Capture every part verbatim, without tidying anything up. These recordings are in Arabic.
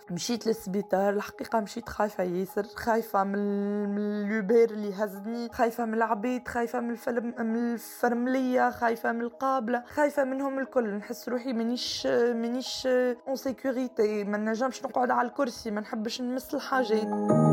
مشيت للسبيطار. الحقيقة مشيت خايفة ياسر، خايفة من من اللوبير اللي هزني، خايفة من العبيد، خايفة من الفرم من الفرملية، خايفة من القابلة، خايفة منهم الكل. نحس روحي مانيش مانيش اون سيكوريتي، ما نجمش نقعد على الكرسي، ما نحبش نمس الحاجات.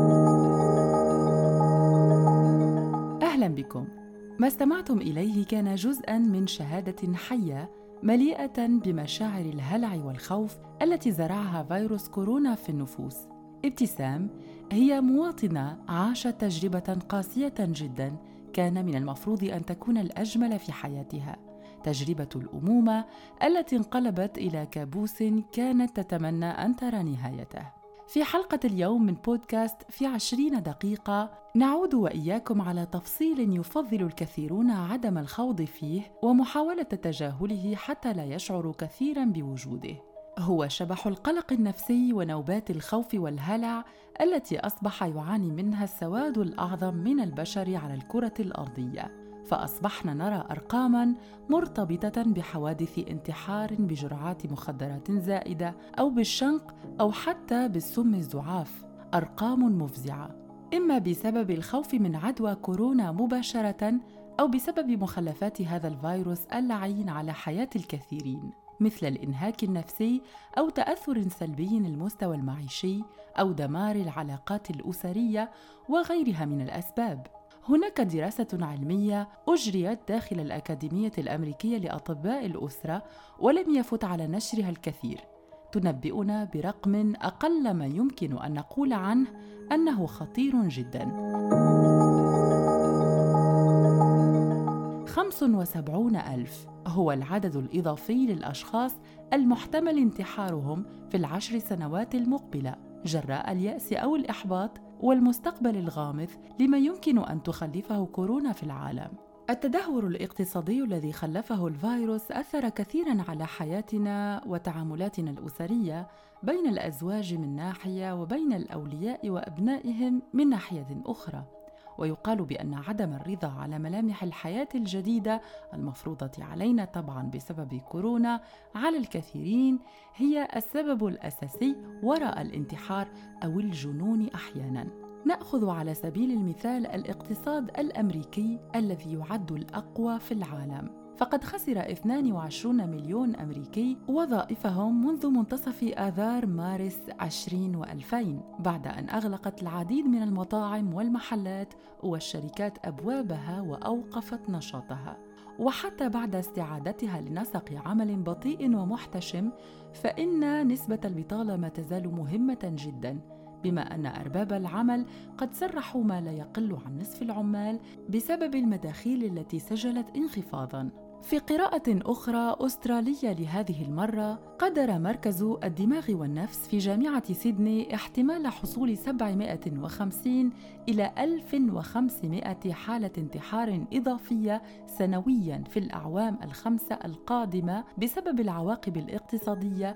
أهلا بكم. ما استمعتم إليه كان جزءاً من شهادة حية مليئة بمشاعر الهلع والخوف التي زرعها فيروس كورونا في النفوس. ابتسام هي مواطنة عاشت تجربة قاسية جداً كان من المفروض أن تكون الأجمل في حياتها، تجربة الأمومة التي انقلبت إلى كابوس كانت تتمنى أن ترى نهايته. في حلقة اليوم من بودكاست في عشرين دقيقة نعود وإياكم على تفصيل يفضل الكثيرون عدم الخوض فيه ومحاولة تجاهله حتى لا يشعروا كثيراً بوجوده. هو شبح القلق النفسي ونوبات الخوف والهلع التي أصبح يعاني منها السواد الأعظم من البشر على الكرة الأرضية، فأصبحنا نرى أرقاماً مرتبطة بحوادث انتحار بجرعات مخدرات زائدة أو بالشنق أو حتى بالسم الزعاف، أرقام مفزعة، إما بسبب الخوف من عدوى كورونا مباشرة أو بسبب مخلفات هذا الفيروس اللعين على حياة الكثيرين، مثل الإنهاك النفسي أو تأثر سلبي للمستوى المعيشي أو دمار العلاقات الأسرية وغيرها من الأسباب. هناك دراسة علمية أجريت داخل الأكاديمية الأمريكية لأطباء الأسرة ولم يفت على نشرها الكثير، تنبئنا برقم أقل ما يمكن أن نقول عنه أنه خطير جداً. خمسة وسبعين ألف هو العدد الإضافي للأشخاص المحتمل انتحارهم في العشر سنوات المقبلة جراء اليأس أو الإحباط والمستقبل الغامض لما يمكن أن تخلفه كورونا في العالم. التدهور الاقتصادي الذي خلفه الفيروس أثر كثيراً على حياتنا وتعاملاتنا الأسرية بين الأزواج من ناحية وبين الأولياء وأبنائهم من ناحية أخرى. ويقال بأن عدم الرضا على ملامح الحياة الجديدة المفروضة علينا طبعاً بسبب كورونا على الكثيرين هي السبب الأساسي وراء الانتحار أو الجنون أحياناً. نأخذ على سبيل المثال الاقتصاد الأمريكي الذي يعد الأقوى في العالم، فقد خسر اثنين وعشرين مليون أمريكي وظائفهم منذ منتصف آذار مارس عشرين وألفين بعد أن أغلقت العديد من المطاعم والمحلات والشركات أبوابها وأوقفت نشاطها. وحتى بعد استعادتها لنسق عمل بطيء ومحتشم فإن نسبة البطالة ما تزال مهمة جداً، بما أن أرباب العمل قد سرحوا ما لا يقل عن نصف العمال بسبب المداخيل التي سجلت انخفاضاً. في قراءة أخرى أسترالية لهذه المرة، قدر مركز الدماغ والنفس في جامعة سيدني احتمال حصول سبعمائة وخمسين إلى ألف وخمسمائة حالة انتحار إضافية سنوياً في الأعوام الخمسة القادمة بسبب العواقب الاقتصادية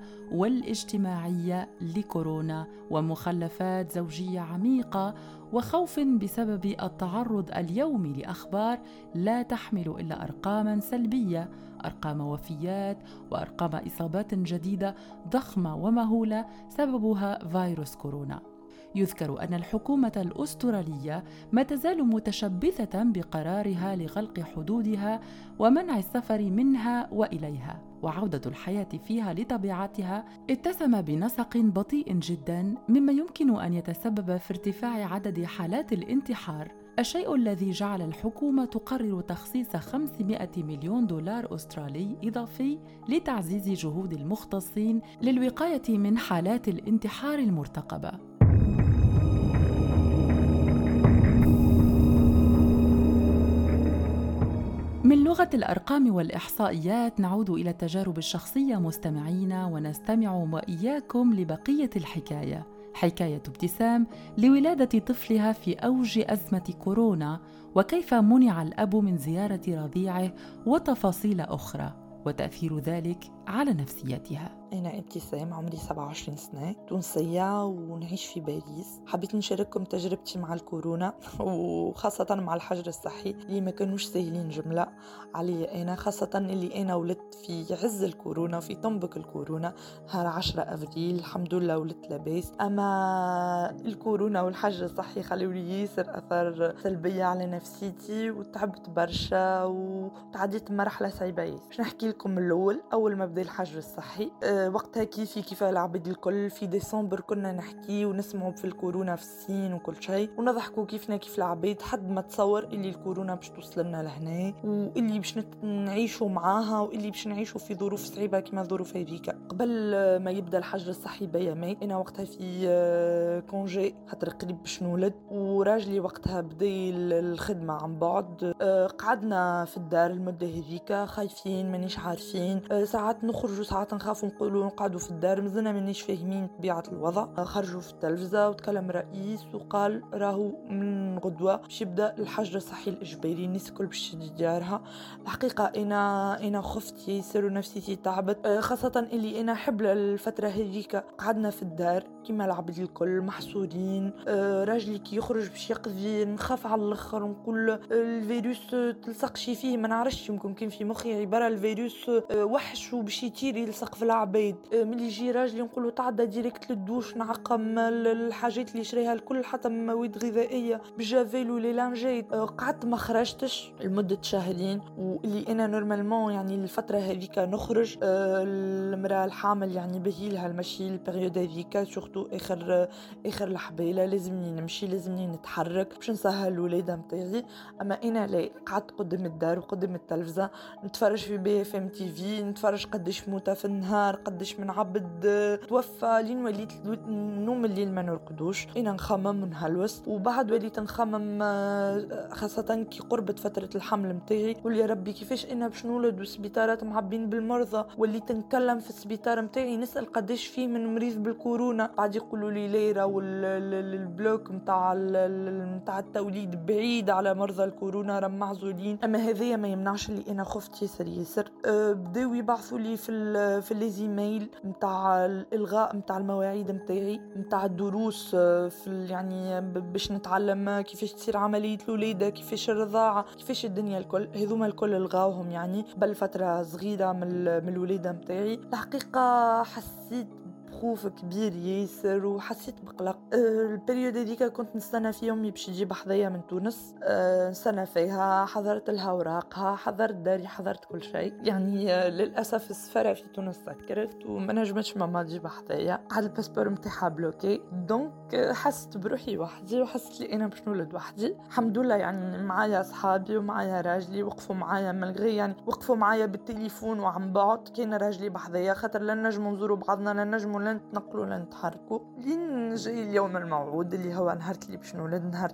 والاجتماعية لكورونا ومخلفات زوجية عميقة وخوف بسبب التعرض اليومي لأخبار لا تحمل إلا أرقاماً سلبية، أرقام وفيات وأرقام إصابات جديدة ضخمة ومهولة سببها فيروس كورونا. يذكر أن الحكومة الأسترالية ما تزال متشبثة بقرارها لغلق حدودها ومنع السفر منها وإليها، وعودة الحياة فيها لطبيعتها اتسم بنسق بطيء جداً مما يمكن أن يتسبب في ارتفاع عدد حالات الانتحار، الشيء الذي جعل الحكومة تقرر تخصيص خمسمائة مليون دولار أسترالي إضافي لتعزيز جهود المختصين للوقاية من حالات الانتحار المرتقبة. من لغة الأرقام والإحصائيات نعود إلى التجارب الشخصية مستمعينا ونستمع وإياكم لبقية الحكاية، حكاية ابتسام لولادة طفلها في أوج أزمة كورونا وكيف منع الأب من زيارة رضيعه وتفاصيل أخرى وتأثير ذلك على نفسيتها. أنا ابتسام، عمري سبعة وعشرين سنة، تونسية ونعيش في باريس. حبيت نشارككم تجربتي مع الكورونا وخاصة مع الحجر الصحي اللي ما كانوش سهلين جملة علي أنا، خاصة اللي أنا ولدت في عز الكورونا، في طنبك الكورونا، نهار عشرة أفريل. الحمد لله ولدت لاباس، أما الكورونا والحجر الصحي خلوا لي ياسر أثر سلبية على نفسيتي وتعبت برشا وتعديت مرحلة صعيبة ياسر. باش نحكي لكم من الأول. أول ما بدأ الحجر الصحي أه وقتها كيفي كيف العباد الكل في ديسمبر كنا نحكي ونسمعوا في الكورونا في الصين وكل شيء ونضحكوا كيفنا كيف العباد، حد ما تصور اللي الكورونا باش توصل لنا لهنا واللي باش نعيشوا معاها واللي باش نعيشوا في ظروف صعيبة كما ظروف هذيك. قبل ما يبدأ الحجر الصحي بيامات أنا وقتها في كونجي خاطر قريب باش نولد، وراجلي وقتها بدأ الخدمة عن بعد. أه قعدنا في الدار المدة هذيك خايفين مانيش عارفين، أه ساعات نخرجوا ساعات نخافوا نقولوا نقعدوا في الدار، مازلنا مانيش فاهمين طبيعة الوضع. خرجوا في التلفزة وتكلم رئيس وقال راهو من غدوة باش يبدأ الحجر الصحي الإجباري، الناس الكل باش تشد ديارها. الحقيقة أنا أنا خفت ياسر ونفسيتي تعبت، خاصة اللي أنا حبل الفترة هذيك قعدنا في الدار كما العبد الكل محصورين. راجلي كي يخرج باش يقضي نخاف على الآخر ونقول الفيروس تلصق شي فيه ما نعرفش، يمكن كان في مخي عبارة الفيروس وحش وباش يطير يلصق في العباد. ملي يجي راجلي نقوله تعدى ديريكت للدوش نعقم الحاجات اللي شريها الكل حتى مواد غذائيه بالجافيل وليلانجيت. قعدت ما خرجتش لمده شهرين، واللي انا نورمالمون يعني الفتره هذيك نخرج. المراه الحامل يعني بهيلها المشي البريود هذيك سورتو اخر اخر الحبيله لازمني نمشي لازمني نتحرك باش نسهل الولاده نتاعي. اما انا لا، قعدت قدام الدار وقدام التلفزه نتفرج في بي اف ام تي في، نتفرج قداش موتى في النهار قداش من عبد توفى، لين وليت نوم الليل ما نرقدوش. انا نخمم ونهلوس، وبعد وليت نخمم خاصه كي قربت فتره الحمل نتاعي، قول يا ربي كيفاش انا باش نولد والسبيطارات معبين بالمرضى. وليت نتكلم في السبيطار نتاعي نسال قداش فيه من مريض بالكورونا، بعد يقولوا لي ليره والبلوك نتاع نتاع التوليد بعيد على مرضى الكورونا راهم معزولين. اما هذايا ما يمنعش اللي انا خفت ياسر ياسر. أه بداو يبعثوا لي في في ليزيميل نتاع الالغاء نتاع المواعيد نتاعي نتاع الدروس، في يعني باش نتعلم كيفاش تصير عمليه الولاده، كيفاش الرضاعه، كيفاش الدنيا الكل. هذوما الكل الغاوهم يعني قبل فتره صغيره من الولاده نتاعي. الحقيقه حسيت خوف كبير ياسر وحسيت بقلق. أه البريود هذيك كنت نستنى في يومي باش تجي بحذايا من تونس، أه نستنى فيها، حضرت لها اوراقها، حضرت داري، حضرت كل شيء. يعني أه للاسف السفاره في تونس سكرت وما نجمتش ماما تجي بحذايا، على الباسبور نتاعها بلوكي. دونك أه حسيت بروحي وحدي وحسيت لي انا باش نولد وحدي. الحمد لله يعني معايا اصحابي ومعايا راجلي وقفوا معايا ملغي يعني وقفوا معايا بالتليفون وعن بعد. كان راجلي بحذايا خاطر لا نجموا نزوروا بعضنا لا نجموا لا نتنقلوا لا نتحركوا. لين جاي اليوم الموعود اللي هو نهار اللي باش نولد، نهار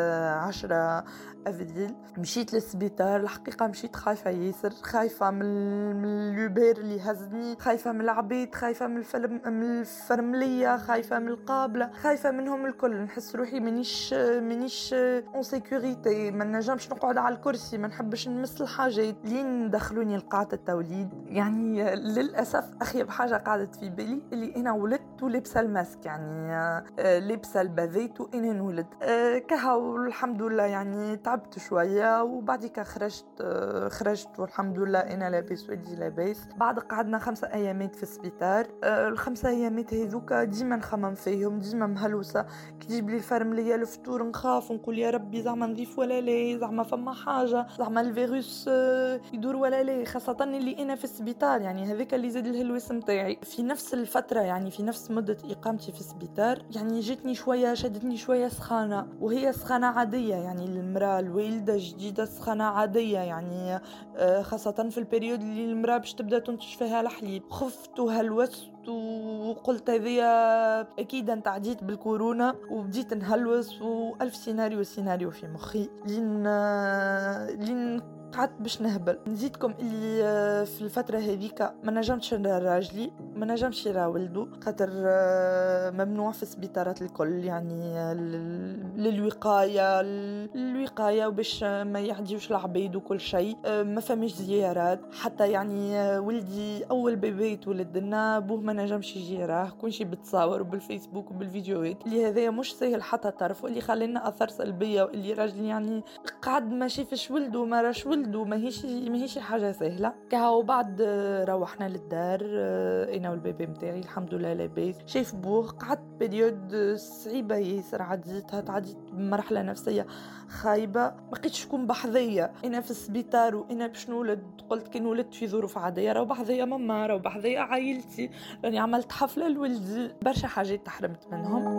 عشرة أفريل. مشيت للسبيطار. الحقيقة مشيت خايفة ياسر، خايفة من اللوبير اللي هزني، خايفة من العبيد، خايفة من الفرم من الفرملية، خايفة من القابلة، خايفة منهم الكل. نحس روحي منيش منيش اون سيكوريتي، ما نجمش نقعد على الكرسي، ما نحبش نمس الحاجات. لين دخلوني لقاعة التوليد يعني للأسف أخيب حاجة قعدت في بالي اللي أنا ولدت ولبسة الماسك، يعني لبسة البذيت وأنا نولد كها. والحمد لله يعني تعبت شوية وبعدك خرجت خرجت والحمد لله أنا لاباس ولدي لاباس. بعد قعدنا خمسة أيامات في السبيطار. الخمسة أيامات هذوك ديما نخمم فيهم، ديما مهلوسة. كي تجيب لي الفرملية الفطور نخاف ونقول يا ربي زعما نضيف ولا لا، زعما فما حاجة، زعما الفيروس يدور ولا لا، خاصة اللي أنا في السبيطار. يعني هذاك اللي زاد الهلوس متاعي في نفس الفترة، يعني في نفس مدة إقامتي في السبيطار. يعني جتني شوية شدتني شوية سخانة، وهي سخانة عادية يعني المرأة الوالدة جديدة سخانة عادية يعني خاصة في البريود اللي المرأة باش تبدأ تنتج فيها الحليب. خفت وهلوس وقلت هذه أكيد أنت عديت بالكورونا، وبديت نهلوس وألف سيناريو سيناريو في مخي لين لين قعدت باش نهبل. نزيدكم اللي في الفترة هذيك ما نجمتش نرى راجلي، ما نجمش يرى ولده، خاطر ممنوع في السبيطارات الكل، يعني للوقاية الوقاية وباش ما يعديوش العبيد وكل شيء. ما فمش زيارات حتى، يعني ولدي أول بيبي يتولد لنا بوه ما نجمش يجي يراه، كل شيء بتصور بالفيسبوك وبالفيديوهات، اللي هذا مش سهل حتى طرف، واللي خلينا أثر سلبية، واللي راجل يعني قعد ما شافش ولده ما راش ولده، ما هيش ما هيش حاجة سهلة. كهو بعد روحنا للدار أنا والبيبي متاعي الحمد لله لاباس، شايف بوه. قعدت بريود صعيبة ياسر، عديتها تعديت بمرحلة نفسية خايبة، ما بقيتش شكون بحذية أنا في السبيطار وأنا باش نولد. قلت كي نولدت في ظروف عادية راهو بحذية ماما، راهو بحذية عائلتي، راني عملت حفلة لولدي، برشا حاجات تحرمت منهم.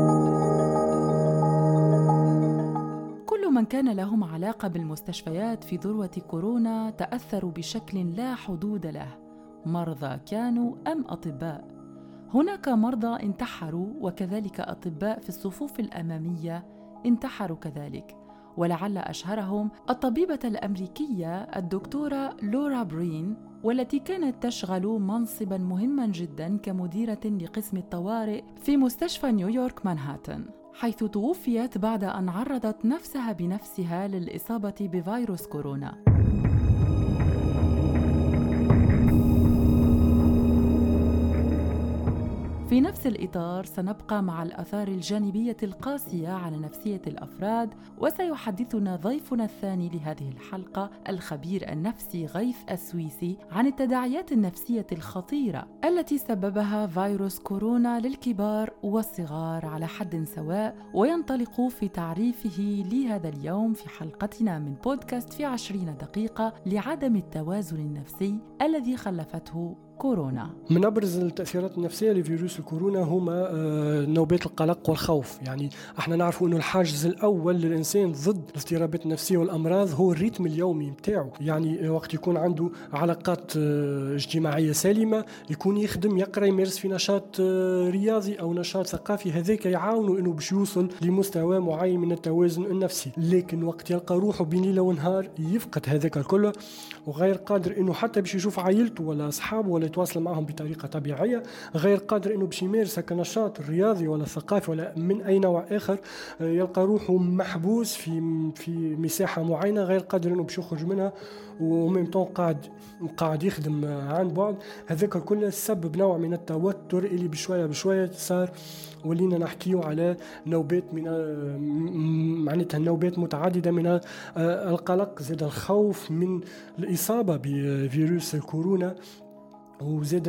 كل من كان لهم علاقة بالمستشفيات في ذروة كورونا تأثروا بشكل لا حدود له، مرضى كانوا أم أطباء. هناك مرضى انتحروا، وكذلك أطباء في الصفوف الأمامية انتحروا كذلك، ولعل أشهرهم الطبيبة الأمريكية الدكتورة لورا برين، والتي كانت تشغل منصباً مهماً جداً كمديرة لقسم الطوارئ في مستشفى نيويورك مانهاتن، حيث توفيت بعد أن عرضت نفسها بنفسها للإصابة بفيروس كورونا. في نفس الإطار سنبقى مع الآثار الجانبية القاسية على نفسية الأفراد، وسيحدثنا ضيفنا الثاني لهذه الحلقة الخبير النفسي غيث السويسي عن التداعيات النفسية الخطيرة التي سببها فيروس كورونا للكبار والصغار على حد سواء، وينطلق في تعريفه لهذا اليوم في حلقتنا من بودكاست في عشرين دقيقة لعدم التوازن النفسي الذي خلفته كورونا. من أبرز التأثيرات النفسية لفيروس الكورونا هما نوبات القلق والخوف. يعني احنا نعرفوا انه الحاجز الأول للإنسان ضد الاضطرابات النفسية والأمراض هو الريتم اليومي متاعه. يعني وقت يكون عنده علاقات اجتماعية سليمة، يكون يخدم يقرأ يمارس في نشاط رياضي أو نشاط ثقافي، هذاك يعاونه انه باش يوصل لمستوى معين من التوازن النفسي. لكن وقت يلقى روحه بين ليلة ونهار يفقد هذاك الكل، وغير قادر انه حتى باش يشوف عائلته ولا أصحابه ولا يتواصل معهم بطريقة طبيعية، غير قادر انه باش يمارس كنشاط رياضي ولا ثقافي ولا من اي نوع اخر، يلقى روحه محبوس في في مساحة معينة، غير قادر انه باش يخرج منها، وميمتون قاعد قاعد يخدم عن بعد. هذاك كله سبب نوع من التوتر اللي بشوية بشوية صار ولينا نحكيه على نوبات من معناتها نوبات متعددة من القلق، زاد الخوف من الإصابة بفيروس الكورونا، وزاد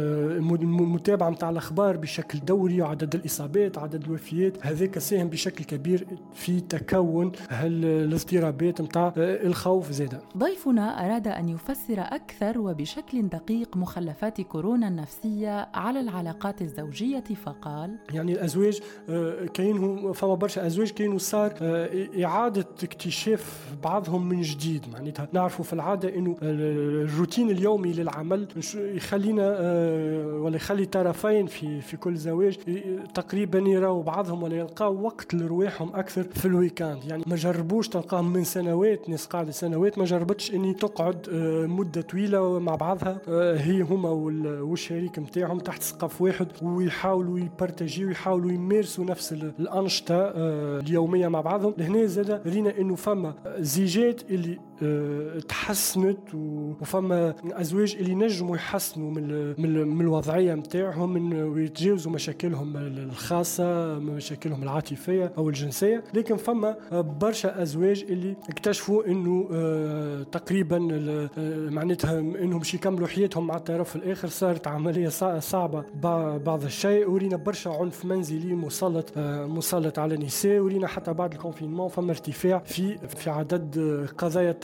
متابعة متاع الأخبار بشكل دوري، وعدد الإصابات عدد الوفيات، هذاك ساهم بشكل كبير في تكون الاضطرابات متاع الخوف. زاد ضيفنا أراد أن يفسر أكثر وبشكل دقيق مخلفات كورونا النفسية على العلاقات الزوجية، فقال: يعني الأزواج كاينهم فما برشا أزواج كاينوا صار إعادة اكتشاف بعضهم من جديد. معناتها نعرفوا في العادة إنه الروتين اليومي للعمل يخلينا ولا يخلي طرفين في في كل زواج تقريبا يراو بعضهم ولا يلقاو وقت لرواحهم اكثر في الويكاند. يعني ما جربوش تلقاهم من سنوات، ناس قاعده سنوات ما جربتش اني تقعد مده طويله مع بعضها هي هما والشريك نتاعهم تحت سقف واحد، ويحاولوا يبارتاجيو ويحاولوا يمارسوا نفس الانشطه اليوميه مع بعضهم. لهنا زاد رينا انه فما زيجات اللي تحسنت، وفما ازواج اللي نجموا يحسنوا من من الوضعيه نتاعهم، من ويتجاوزوا مشاكلهم الخاصه، مشاكلهم العاطفيه او الجنسيه. لكن فما برشا ازواج اللي اكتشفوا انه آه تقريبا آه معناتها انهم باش يكملوا حياتهم مع الطرف الاخر صارت عمليه صعبه بعض الشيء. ورينا برشا عنف منزلي مسلط آه مسلط على النساء. ورينا حتى بعد الكونفينمون فما ارتفاع في في عدد قضايا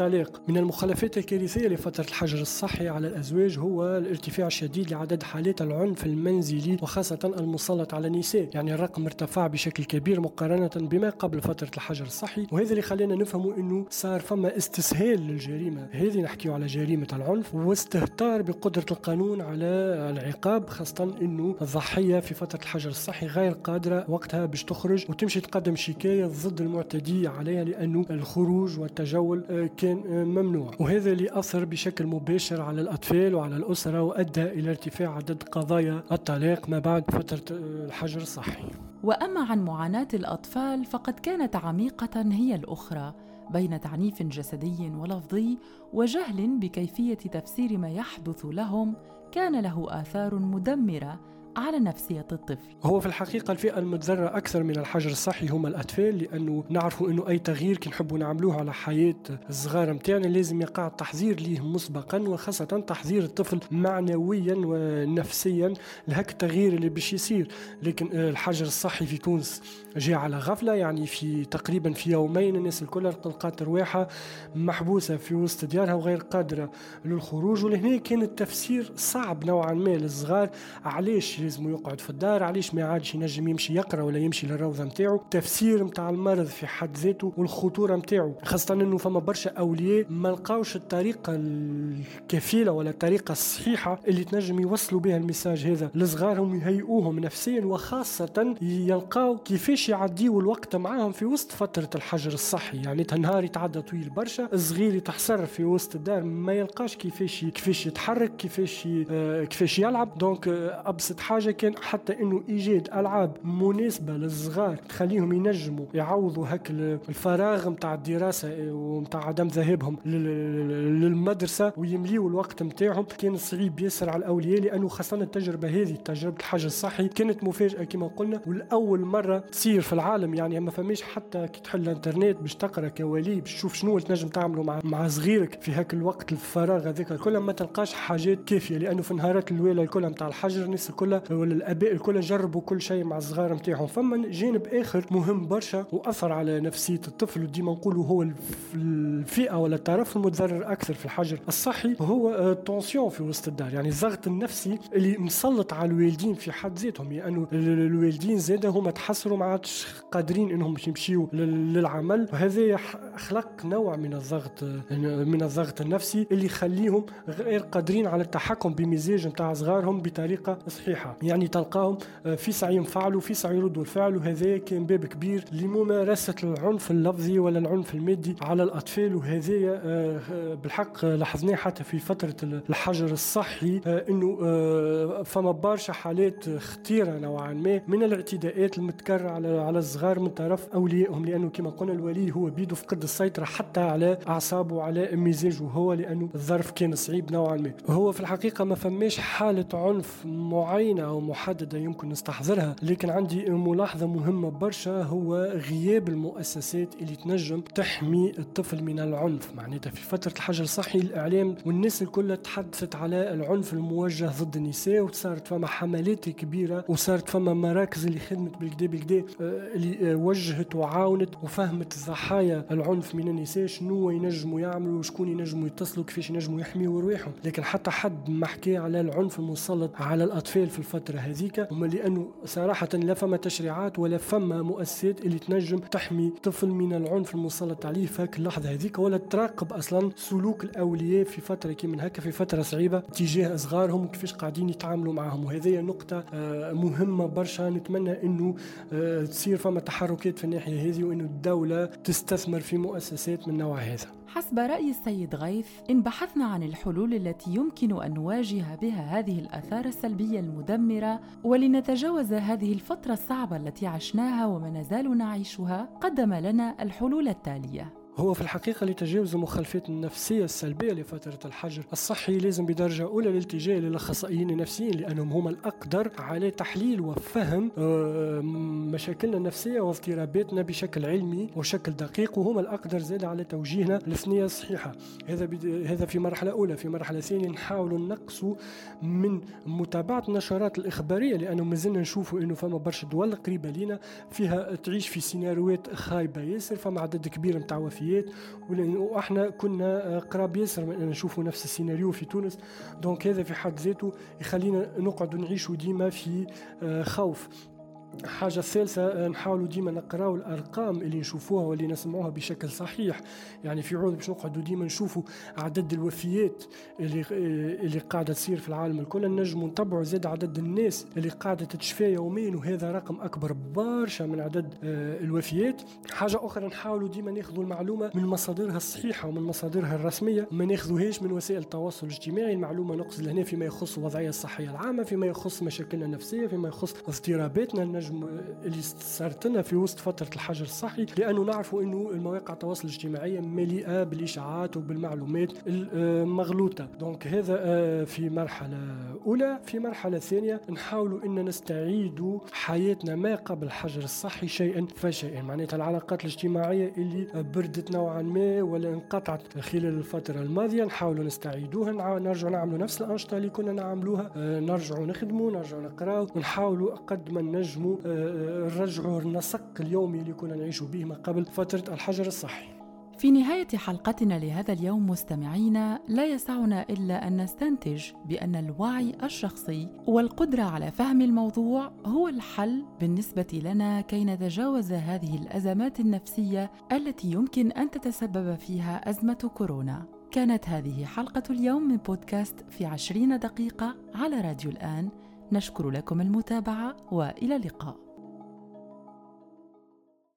الطلاق. من المخلفات الكارثية لفترة الحجر الصحي على الأزواج هو الارتفاع الشديد لعدد حالات العنف المنزلي وخاصة المسلط على النساء، يعني الرقم ارتفع بشكل كبير مقارنة بما قبل فترة الحجر الصحي، وهذا اللي خلينا نفهموا انه صار فما استسهال للجريمة هذه، نحكيو على جريمة العنف، واستهتار بقدرة القانون على العقاب، خاصة انه الضحية في فترة الحجر الصحي غير قادرة وقتها باش تخرج وتمشي تقدم شكاية ضد المعتدي عليها، لانه الخروج والتجول كان ممنوع، وهذا اللي اثر بشكل مباشر على الاطفال وعلى الاسرة وادى الى ارتفاع عدد قضايا الطلاق ما بعد فترة الحجر الصحي. وأما عن معاناة الأطفال فقد كانت عميقة هي الأخرى، بين تعنيف جسدي ولفظي وجهل بكيفية تفسير ما يحدث لهم كان له آثار مدمرة على نفسية الطفل. هو في الحقيقة الفئة المتضررة أكثر من الحجر الصحي هم الأطفال، لأنه نعرفوا أنه أي تغيير كي نحبوا نعملوه على حياة الصغار متاعنا لازم يقع التحذير ليه مسبقا، وخاصة تحذير الطفل معنويا ونفسيا لهك التغيير اللي باش يصير. لكن الحجر الصحي في تونس جاء على غفلة، يعني في تقريبا في يومين الناس الكل لقات رواحها محبوسة في وسط ديارها وغير قادرة للخروج، ولهنا كان التفسير صعب نوعا ما للصغار علاش لازم يقعد في الدار، علاش ما عادش ينجم يمشي يقرأ ولا يمشي للروضة متاعو، تفسير متاع المرض في حد ذاته والخطورة متاعو، خاصة انه فما برشا اولياء ما لقاوش الطريقة الكفيلة ولا الطريقة الصحيحة اللي تنجم يوصلوا بها المساج هذا لصغارهم، يهيئوهم نفسيا، وخاصة يلقاو كيفاش يعديوا الوقت معاهم في وسط فترة الحجر الصحي. يعني النهار يتعدى طويل برشا، الصغير يتحسر في وسط الدار ما يلقاش كيفاش كيفاش يتحرك، كيفاش كيفاش يلعب. دونك ابسط حاجة كان حتى انه ايجاد العاب مناسبة للصغار تخليهم ينجموا يعوضوا هك الفراغ متاع الدراسة ومتاع عدم ذهابهم للمدرسة ويمليوا الوقت متاعهم، كان صعيب ياسر على الاولياء، لانه خاصة التجربة هذه تجربة الحجر الصحي كانت مفاجأة كما قلنا، والاول مرة تصير في العالم. يعني ما فماش حتى كي تحل الانترنت باش تقرا كوالي باش تشوف شنو تنجم تعملوا مع مع صغيرك في هاك الوقت الفراغ هذاك الكل، ما تلقاش حاجات كافيه، لانه في النهارات الاولى الكل نتاع الحجر الناس الكل ولا الاباء الكل جربوا كل شيء مع الصغار نتاعهم. فما جانب اخر مهم برشا واثر على نفسيه الطفل، وديما نقولوا هو الفئه ولا الطرف المتضرر اكثر في الحجر الصحي، هو التونسيون في وسط الدار، يعني الضغط النفسي اللي مسلط على الوالدين في حد ذاتهم، لانه يعني الوالدين زاده هما تحسروا ما عادش قادرين انهم يمشيوا للعمل، وهذا خلق نوع من الضغط من الضغط النفسي اللي يخليهم غير قادرين على التحكم بمزاج نتاع صغارهم بطريقه صحيحه. يعني تلقاهم في سعي ينفعلوا في سعي يردوا الفعل، وهذا كان باب كبير لممارسه العنف اللفظي ولا العنف المادي على الاطفال. وهذا بالحق لاحظناه حتى في فتره الحجر الصحي، انه فما برشا حالات خطيره نوعا ما من الاعتداءات المتكرره على على الصغار من طرف اوليائهم، لانه كما قلنا الولي هو بيده فقد السيطره حتى على اعصابه وعلى مزاجه هو، لانه الظرف كان صعيب نوعا ما. هو في الحقيقه ما فماش حاله عنف معينه او محدده يمكن نستحضرها، لكن عندي ملاحظه مهمه برشا، هو غياب المؤسسات اللي تنجم تحمي الطفل من العنف. معناتها في فتره الحجر الصحي الاعلام والناس الكل تحدثت على العنف الموجه ضد النساء، وصارت فما حملات كبيره، وصارت فما مراكز اللي خدمت بالكدا بالكدا اللي وجهت وعاونت وفهمت الضحايا العنف من النساء شنو ينجموا يعملوا وشكون ينجموا يتصلوا كيفاش ينجموا يحميوا رواحهم. لكن حتى حد ما حكى على العنف المسلط على الاطفال في الفتره هذيك، وما لانه صراحه لا فما تشريعات ولا فما مؤسسات اللي تنجم تحمي طفل من العنف المسلط عليه في هاك اللحظه هذيك، ولا تراقب اصلا سلوك الاولياء في فتره كي من هكا، في فتره صعيبه تجاه صغارهم وكيفاش قاعدين يتعاملوا معهم. وهذه نقطه مهمه برشا، نتمنى انه تصير فما تحركات في الناحيه هذه، وانه الدوله تستثمر في مؤسسات من نوع هذا. حسب رأي السيد غيث، إن بحثنا عن الحلول التي يمكن أن نواجه بها هذه الآثار السلبية المدمرة ولنتجاوز هذه الفترة الصعبة التي عشناها وما نزال نعيشها، قدم لنا الحلول التالية. هو في الحقيقة لتجاوز المخالفات النفسية السلبية لفترة الحجر الصحي لازم بدرجة أولى الالتجاء للأخصائيين النفسيين، لأنهم هم الأقدر على تحليل وفهم مشاكلنا النفسية واضطراباتنا بشكل علمي وشكل دقيق، وهم الأقدر زاد على توجيهنا للثنية الصحيحة. هذا هذا في مرحلة أولى. في مرحلة ثانية نحاول نقصوا من متابعة النشرات الإخبارية، لأنه مازلنا نشوفوا إنه فما برشا دول قريبة لنا فيها تعيش في سيناريوهات خايبة ياسر، فما عدد كبير متاع وفيات الوفيات، وإحنا كنا قراب ياسر من أن نشوفوا نفس السيناريو في تونس. دونك هذا في حد ذاته يخلينا نقعد نعيشوا ديما في خوف. حاجة الثالثة، نحاولوا ديما نقراو الأرقام اللي نشوفوها واللي نسمعوها بشكل صحيح. يعني في عوض باش نقعدوا ديما نشوفوا عدد الوفيات اللي اللي قاعدة تصير في العالم الكل، نجموا نتبعوا زاد عدد الناس اللي قاعدة تتشفى يوميا، وهذا رقم أكبر برشا من عدد الوفيات. حاجة أخرى، نحاولوا ديما ناخذوا المعلومة من مصادرها الصحيحة ومن مصادرها الرسمية، ما ناخذوهاش من وسائل التواصل الاجتماعي. المعلومة نقصد هنا فيما يخص الوضعية الصحية العامة، فيما يخص مشاكلنا النفسية، فيما يخص اضطراباتنا اللي صارت لنا في وسط فترة الحجر الصحي، لأنه نعرفوا أنه المواقع التواصل الاجتماعي مليئة بالإشاعات وبالمعلومات المغلوطة. دونك هذا في مرحلة أولى. في مرحلة ثانية نحاولوا أن نستعيدوا حياتنا ما قبل الحجر الصحي شيئا فشيئا. معناتها العلاقات الاجتماعية اللي بردت نوعا ما ولا انقطعت خلال الفترة الماضية نحاولوا نستعيدوها، نرجع نعملوا نفس الأنشطة اللي كنا نعملوها، نرجعوا نخدموا، نرجعوا نقراو، ونحاولوا قد ما نجموا نرجعوا النسق اليومي اللي كنا نعيشوا به ما قبل فترة الحجر الصحي. في نهاية حلقتنا لهذا اليوم مستمعينا، لا يسعنا إلا أن نستنتج بأن الوعي الشخصي والقدرة على فهم الموضوع هو الحل بالنسبة لنا كي نتجاوز هذه الأزمات النفسية التي يمكن أن تتسبب فيها أزمة كورونا. كانت هذه حلقة اليوم من بودكاست في عشرين دقيقة على راديو الآن. نشكر لكم المتابعة وإلى اللقاء.